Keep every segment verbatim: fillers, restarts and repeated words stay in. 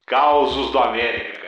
Causos do América.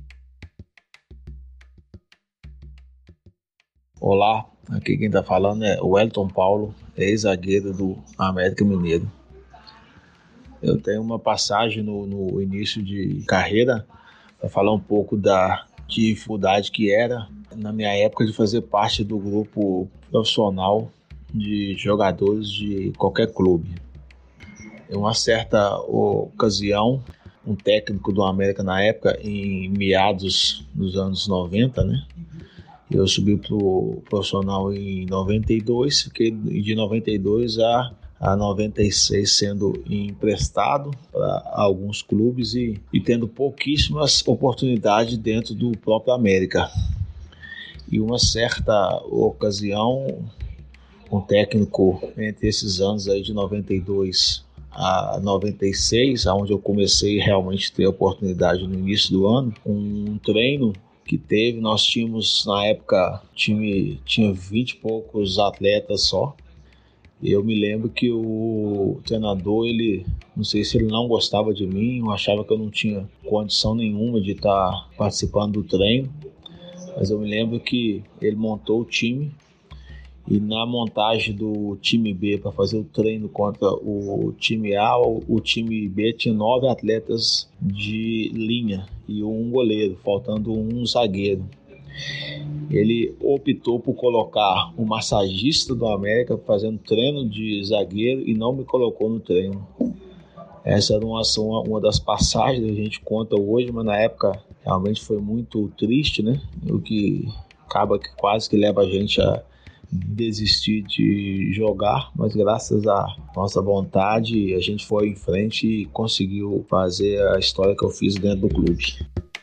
Olá, aqui quem está falando é o Wellington Paulo, ex-zagueiro do América Mineiro. Eu tenho uma passagem no, no início de carreira para falar um pouco da dificuldade que era na minha época de fazer parte do grupo profissional de jogadores de qualquer clube. Em uma certa ocasião, um técnico do América na época, em meados dos anos noventa, né? Eu subi para o profissional em noventa e dois, fiquei de noventa e dois a, a noventa e seis sendo emprestado para alguns clubes e, e tendo pouquíssimas oportunidades dentro do próprio América. E uma certa ocasião, um técnico entre esses anos aí de noventa e dois a noventa e seis, onde eu comecei realmente a ter a oportunidade no início do ano, um treino que teve, nós tínhamos na época, time tinha vinte e poucos atletas só. Eu me lembro que o treinador, ele, não sei se ele não gostava de mim, ou achava que eu não tinha condição nenhuma de estar participando do treino, mas eu me lembro que ele montou o time e na montagem do time B para fazer o treino contra o time A, o time B tinha nove atletas de linha e um goleiro, faltando um zagueiro. Ele optou por colocar o massagista do América fazendo treino de zagueiro e não me colocou no treino. Essa era uma, uma das passagens que a gente conta hoje, mas na época realmente foi muito triste, né? O que acaba que quase que leva a gente a desistir de jogar, mas graças à nossa vontade a gente foi em frente e conseguiu fazer a história que eu fiz dentro do clube.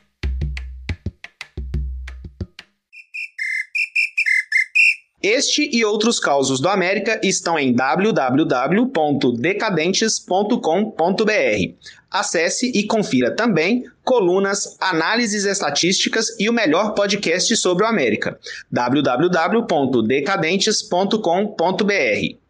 Este e outros causos do América estão em w w w ponto decadentes ponto com ponto b r. Acesse e confira também colunas, análises estatísticas e o melhor podcast sobre o América. w w w ponto decadentes ponto com ponto b r.